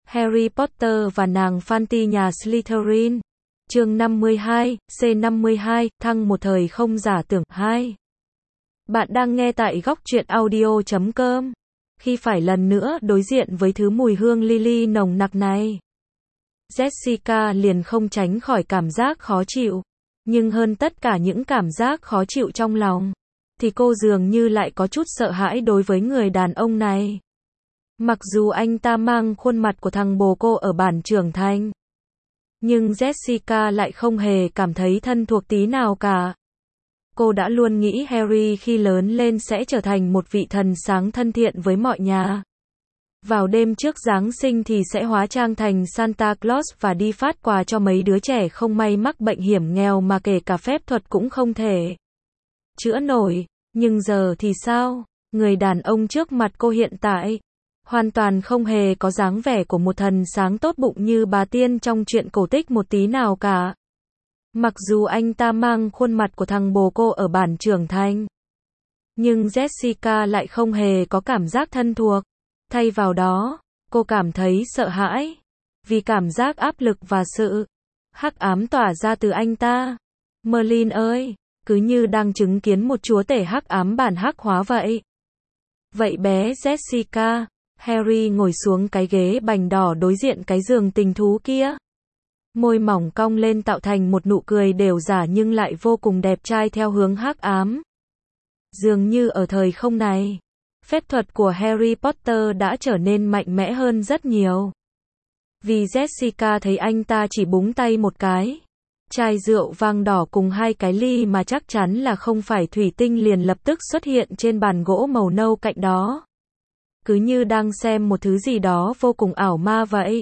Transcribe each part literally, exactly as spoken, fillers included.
Harry Potter và nàng Fanty nhà Slytherin. Chương năm mươi hai, C năm mươi hai, thăng một thời không giả tưởng hai. Bạn đang nghe tại góc truyện audio chấm com. Khi phải lần nữa đối diện với thứ mùi hương lily nồng nặc này, Jessica liền không tránh khỏi cảm giác khó chịu. Nhưng hơn tất cả những cảm giác khó chịu trong lòng, thì cô dường như lại có chút sợ hãi đối với người đàn ông này. Mặc dù anh ta mang khuôn mặt của thằng bồ cô ở bản trưởng thành, nhưng Jessica lại không hề cảm thấy thân thuộc tí nào cả. Cô đã luôn nghĩ Harry khi lớn lên sẽ trở thành một vị thần sáng thân thiện với mọi nhà. Vào đêm trước Giáng sinh thì sẽ hóa trang thành Santa Claus và đi phát quà cho mấy đứa trẻ không may mắc bệnh hiểm nghèo mà kể cả phép thuật cũng không thể chữa nổi. Nhưng giờ thì sao? Người đàn ông trước mặt cô hiện tại hoàn toàn không hề có dáng vẻ của một thần sáng tốt bụng như bà tiên trong truyện cổ tích một tí nào cả. Mặc dù anh ta mang khuôn mặt của thằng bồ cô ở bản trưởng thành, nhưng Jessica lại không hề có cảm giác thân thuộc. Thay vào đó, cô cảm thấy sợ hãi, vì cảm giác áp lực và sự hắc ám tỏa ra từ anh ta. Merlin ơi, cứ như đang chứng kiến một chúa tể hắc ám bản hắc hóa vậy. Vậy bé Jessica, Harry ngồi xuống cái ghế bành đỏ đối diện cái giường tình thú kia. Môi mỏng cong lên tạo thành một nụ cười đều giả nhưng lại vô cùng đẹp trai theo hướng hắc ám. Dường như ở thời không này, phép thuật của Harry Potter đã trở nên mạnh mẽ hơn rất nhiều. Vì Jessica thấy anh ta chỉ búng tay một cái, chai rượu vang đỏ cùng hai cái ly mà chắc chắn là không phải thủy tinh liền lập tức xuất hiện trên bàn gỗ màu nâu cạnh đó. Cứ như đang xem một thứ gì đó vô cùng ảo ma vậy.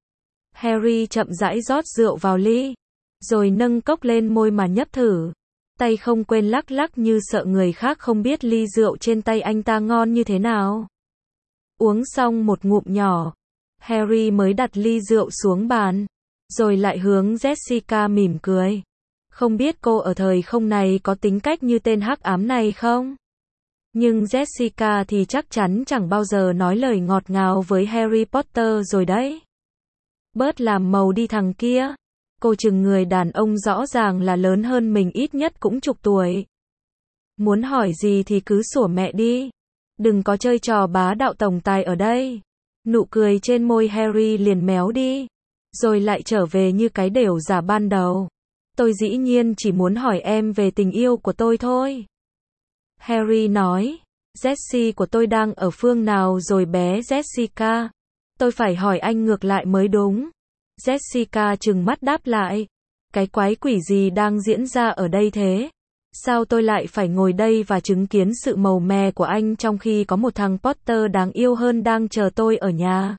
Harry chậm rãi rót rượu vào ly, rồi nâng cốc lên môi mà nhấp thử. Tay không quên lắc lắc như sợ người khác không biết ly rượu trên tay anh ta ngon như thế nào. Uống xong một ngụm nhỏ, Harry mới đặt ly rượu xuống bàn, rồi lại hướng Jessica mỉm cười. Không biết cô ở thời không này có tính cách như tên hắc ám này không? Nhưng Jessica thì chắc chắn chẳng bao giờ nói lời ngọt ngào với Harry Potter rồi đấy. Bớt làm màu đi thằng kia. Cô chừng người đàn ông rõ ràng là lớn hơn mình ít nhất cũng chục tuổi. Muốn hỏi gì thì cứ sủa mẹ đi. Đừng có chơi trò bá đạo tổng tài ở đây. Nụ cười trên môi Harry liền méo đi, rồi lại trở về như cái đểu giả ban đầu. Tôi dĩ nhiên chỉ muốn hỏi em về tình yêu của tôi thôi. Harry nói, Jessie của tôi đang ở phương nào rồi bé Jessica? Tôi phải hỏi anh ngược lại mới đúng. Jessica trừng mắt đáp lại, cái quái quỷ gì đang diễn ra ở đây thế? Sao tôi lại phải ngồi đây và chứng kiến sự màu mè của anh trong khi có một thằng Potter đáng yêu hơn đang chờ tôi ở nhà?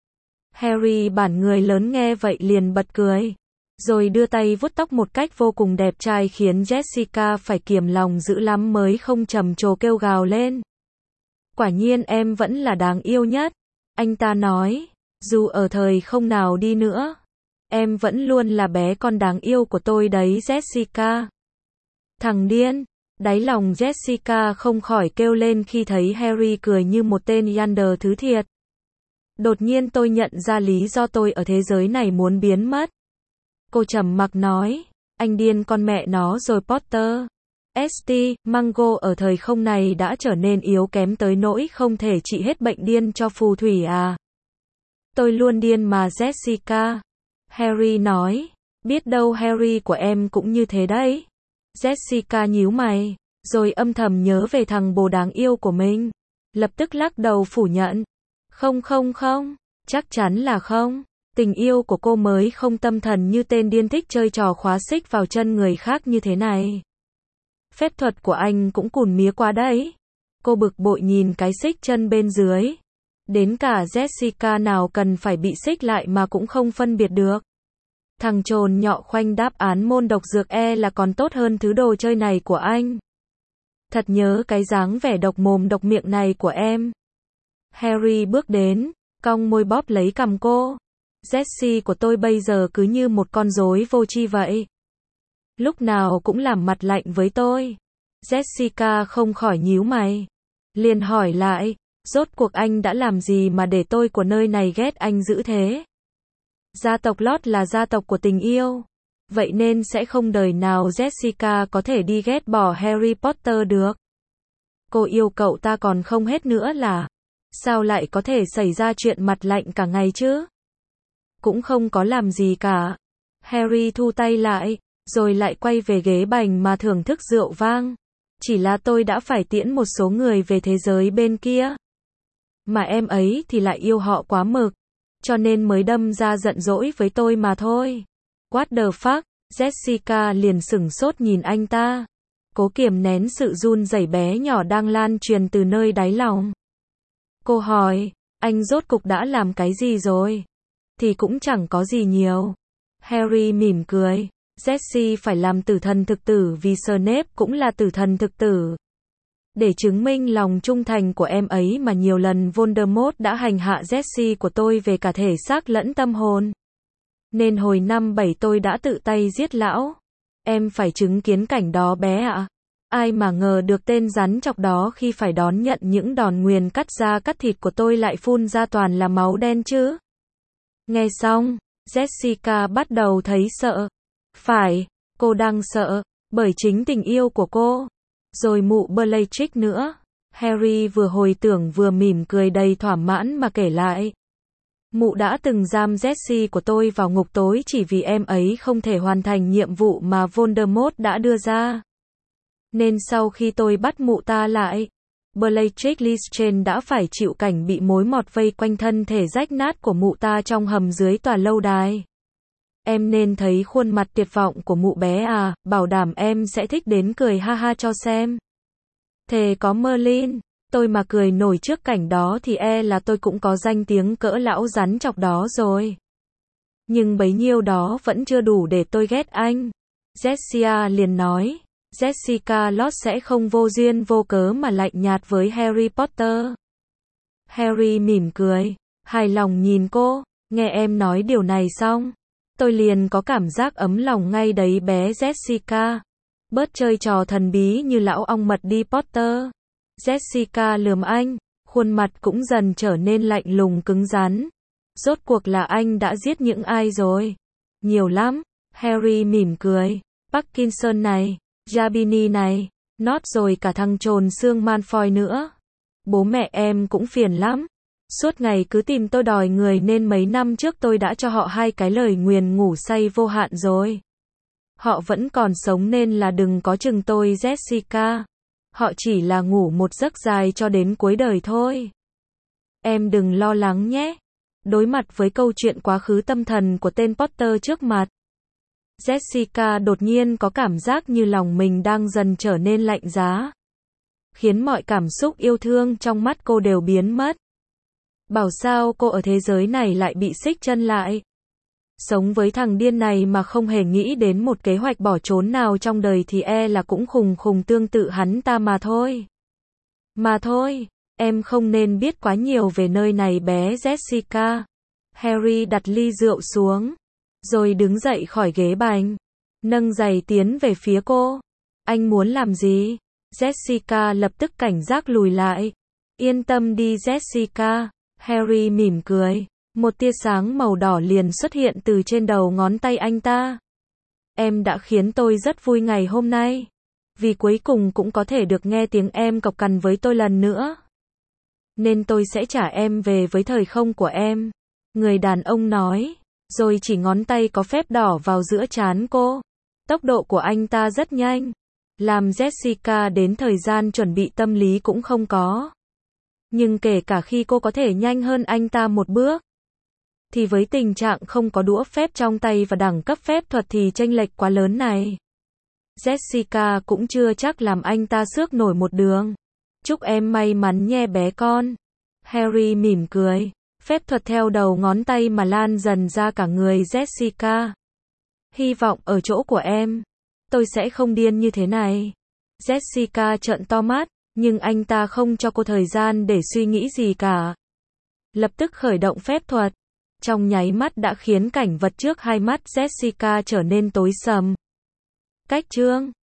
Harry bản người lớn nghe vậy liền bật cười, rồi đưa tay vuốt tóc một cách vô cùng đẹp trai khiến Jessica phải kiềm lòng dữ lắm mới không trầm trồ kêu gào lên. Quả nhiên em vẫn là đáng yêu nhất, anh ta nói, dù ở thời không nào đi nữa, em vẫn luôn là bé con đáng yêu của tôi đấy Jessica. Thằng điên, đáy lòng Jessica không khỏi kêu lên khi thấy Harry cười như một tên Yander thứ thiệt. Đột nhiên tôi nhận ra lý do tôi ở thế giới này muốn biến mất. Cô trầm mặc nói, anh điên con mẹ nó rồi Potter. St. Mango ở thời không này đã trở nên yếu kém tới nỗi không thể trị hết bệnh điên cho phù thủy à? Tôi luôn điên mà Jessica. Harry nói, biết đâu Harry của em cũng như thế đấy. Jessica nhíu mày, rồi âm thầm nhớ về thằng bồ đáng yêu của mình. Lập tức lắc đầu phủ nhận. Không không không, chắc chắn là không. Tình yêu của cô mới không tâm thần như tên điên thích chơi trò khóa xích vào chân người khác như thế này. Phép thuật của anh cũng cùn mía quá đấy. Cô bực bội nhìn cái xích chân bên dưới. Đến cả Jessica nào cần phải bị xích lại mà cũng không phân biệt được. Thằng trồn nhọ khoanh đáp án môn độc dược e là còn tốt hơn thứ đồ chơi này của anh. Thật nhớ cái dáng vẻ độc mồm độc miệng này của em. Harry bước đến, cong môi bóp lấy cằm cô. Jessie của tôi bây giờ cứ như một con rối vô tri vậy. Lúc nào cũng làm mặt lạnh với tôi. Jessica không khỏi nhíu mày. Liền hỏi lại, Rốt cuộc anh đã làm gì mà để tôi của nơi này ghét anh dữ thế? Gia tộc Lott là gia tộc của tình yêu. Vậy nên sẽ không đời nào Jessica có thể đi ghét bỏ Harry Potter được. Cô yêu cậu ta còn không hết nữa là. Sao lại có thể xảy ra chuyện mặt lạnh cả ngày chứ? Cũng không có làm gì cả. Harry thu tay lại, rồi lại quay về ghế bành mà thưởng thức rượu vang. Chỉ là tôi đã phải tiễn một số người về thế giới bên kia. Mà em ấy thì lại yêu họ quá mực. Cho nên mới đâm ra giận dỗi với tôi mà thôi. What the fuck? Jessica liền sửng sốt nhìn anh ta. Cố kiềm nén sự run rẩy bé nhỏ đang lan truyền từ nơi đáy lòng. Cô hỏi, anh rốt cục đã làm cái gì rồi? Thì cũng chẳng có gì nhiều. Harry mỉm cười. Jessie phải làm tử thần thực tử vì Snape cũng là tử thần thực tử. Để chứng minh lòng trung thành của em ấy mà nhiều lần Voldemort đã hành hạ Jessie của tôi về cả thể xác lẫn tâm hồn. Nên hồi năm bảy tôi đã tự tay giết lão. Em phải chứng kiến cảnh đó bé ạ. Ai mà ngờ được tên rắn chọc đó khi phải đón nhận những đòn nguyền cắt da cắt thịt của tôi lại phun ra toàn là máu đen chứ. Nghe xong, Jessica bắt đầu thấy sợ. Phải, cô đang sợ, bởi chính tình yêu của cô. Rồi mụ Bellatrix nữa. Harry vừa hồi tưởng vừa mỉm cười đầy thỏa mãn mà kể lại. Mụ đã từng giam Jessie của tôi vào ngục tối chỉ vì em ấy không thể hoàn thành nhiệm vụ mà Voldemort đã đưa ra. Nên sau khi tôi bắt mụ ta lại, Bellatrix Lestrange đã phải chịu cảnh bị mối mọt vây quanh thân thể rách nát của mụ ta trong hầm dưới tòa lâu đài. Em nên thấy khuôn mặt tuyệt vọng của mụ bé à, bảo đảm em sẽ thích đến cười ha ha cho xem. Thề có Merlin, tôi mà cười nổi trước cảnh đó thì e là tôi cũng có danh tiếng cỡ lão rắn chọc đó rồi. Nhưng bấy nhiêu đó vẫn chưa đủ để tôi ghét anh. Jessia liền nói. Jessica Lott sẽ không vô duyên vô cớ mà lạnh nhạt với Harry Potter. Harry mỉm cười, hài lòng nhìn cô, nghe em nói điều này xong. Tôi liền có cảm giác ấm lòng ngay đấy bé Jessica. Bớt chơi trò thần bí như lão ong mật đi Potter. Jessica lườm anh, khuôn mặt cũng dần trở nên lạnh lùng cứng rắn. Rốt cuộc là anh đã giết những ai rồi? Nhiều lắm. Harry mỉm cười. Parkinson này, Jabini này, Nott rồi cả thằng trồn xương Malfoy nữa. Bố mẹ em cũng phiền lắm. Suốt ngày cứ tìm tôi đòi người nên mấy năm trước tôi đã cho họ hai cái lời nguyền ngủ say vô hạn rồi. Họ vẫn còn sống nên là đừng có chừng tôi Jessica. Họ chỉ là ngủ một giấc dài cho đến cuối đời thôi. Em đừng lo lắng nhé. Đối mặt với câu chuyện quá khứ tâm thần của tên Potter trước mặt, Jessica đột nhiên có cảm giác như lòng mình đang dần trở nên lạnh giá. Khiến mọi cảm xúc yêu thương trong mắt cô đều biến mất. Bảo sao cô ở thế giới này lại bị xích chân lại. Sống với thằng điên này mà không hề nghĩ đến một kế hoạch bỏ trốn nào trong đời thì e là cũng khùng khùng tương tự hắn ta mà thôi. Mà thôi, em không nên biết quá nhiều về nơi này bé Jessica. Harry đặt ly rượu xuống, rồi đứng dậy khỏi ghế bành, nâng giày tiến về phía cô. Anh muốn làm gì? Jessica lập tức cảnh giác lùi lại. Yên tâm đi Jessica. Harry mỉm cười. Một tia sáng màu đỏ liền xuất hiện từ trên đầu ngón tay anh ta. Em đã khiến tôi rất vui ngày hôm nay. Vì cuối cùng cũng có thể được nghe tiếng em cộc cằn với tôi lần nữa. Nên tôi sẽ trả em về với thời không của em. Người đàn ông nói. Rồi chỉ ngón tay có phép đỏ vào giữa trán cô. Tốc độ của anh ta rất nhanh. Làm Jessica đến thời gian chuẩn bị tâm lý cũng không có. Nhưng kể cả khi cô có thể nhanh hơn anh ta một bước, thì với tình trạng không có đũa phép trong tay và đẳng cấp phép thuật thì chênh lệch quá lớn này, Jessica cũng chưa chắc làm anh ta xước nổi một đường. Chúc em may mắn nhé bé con. Harry mỉm cười. Phép thuật theo đầu ngón tay mà lan dần ra cả người Jessica. Hy vọng ở chỗ của em, tôi sẽ không điên như thế này. Jessica trợn to mắt, nhưng anh ta không cho cô thời gian để suy nghĩ gì cả. Lập tức khởi động phép thuật. Trong nháy mắt đã khiến cảnh vật trước hai mắt Jessica trở nên tối sầm. Cách chương